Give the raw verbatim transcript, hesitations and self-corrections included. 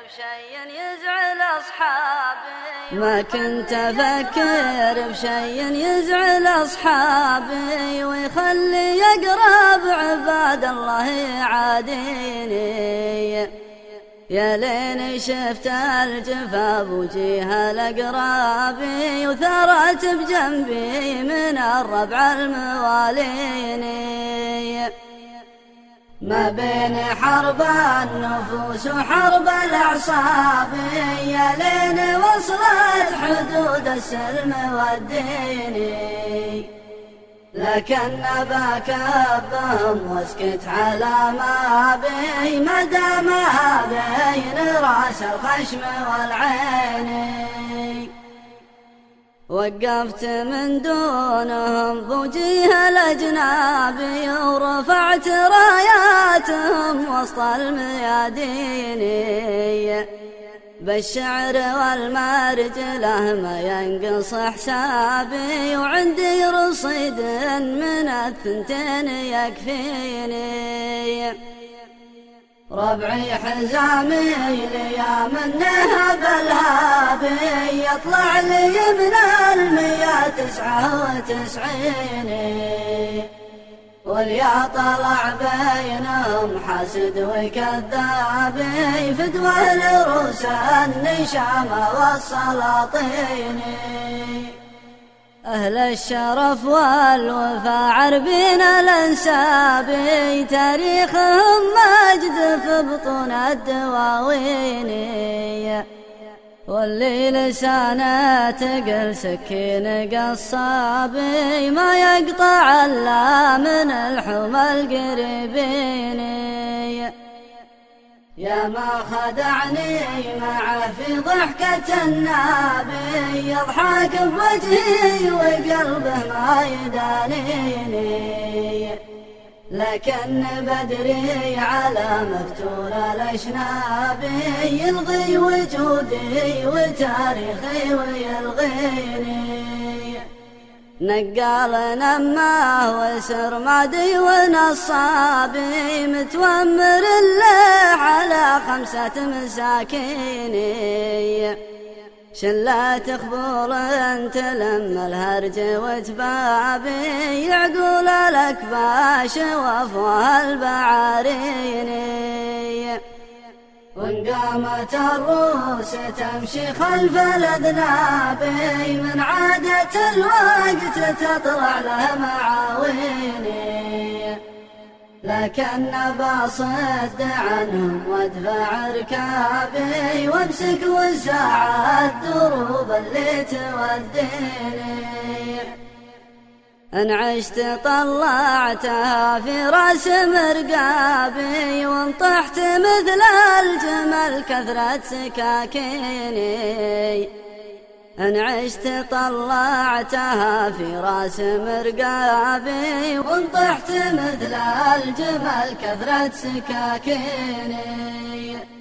بشي يزعل أصحابي، ما كنت أفكر بشي يزعل أصحابي ويخلي يقرب عباد الله يعاديني. يا لين شفت الجفا بوجيها لقرابي وثارت بجنبي من الربع المواليني. ما بين حرب النفوس وحرب الأعصاب يا لين وصلت حدود السلم والدين، لكن بكبهم واسكت على ما بي ما دام بين راس الخشم والعين. وقفت من دونهم بوجيه الأجنابي ورفعت راياتهم وسط الميادين. بالشعر والمرجله ما ينقص حسابي وعندي رصيد من الثنتين يكفيني. ربعي حزامي ليا منها بالهابي يطلع لي من المية تسعة وتسعين، واليا طلع بينهم حاسد وكذابي فدوى لروس النشامة والسلاطين. أهل الشرف والوفا عربين الأنسابي تاريخهم مجد في بطون الدواوين، واللي لسانه تقل سكين قصابي ما يقطع الا من الحمى القريبين. يا ما خدعني معه في ضحكة النابي يضحك بوجهي وقلبه ما يدانيني، لكن بدري على مفتول الأشنابي يلغي وجودي وتاريخي ويلغيني. نقال نماه وسر مادي ونصابي متومر له على خمسة مساكين، شلات خبور تلم الهرج وتبابي يعقول الأكباش وافواه البعارين. وإن قامت الروس تمشي خلف الأذناب من عادة الوقت تطلع له معاويني، لكن بصد عنهم وادفع ركابي وامسك وساعة الدروب اللي توديني. ان عشت طلعتها في راس مرقابي وانطحت مثل الجمل كثرة سكاكيني. ان عشت طلعتها في راس مرقابي وانطحت مثل الجمل كثرة سكاكيني.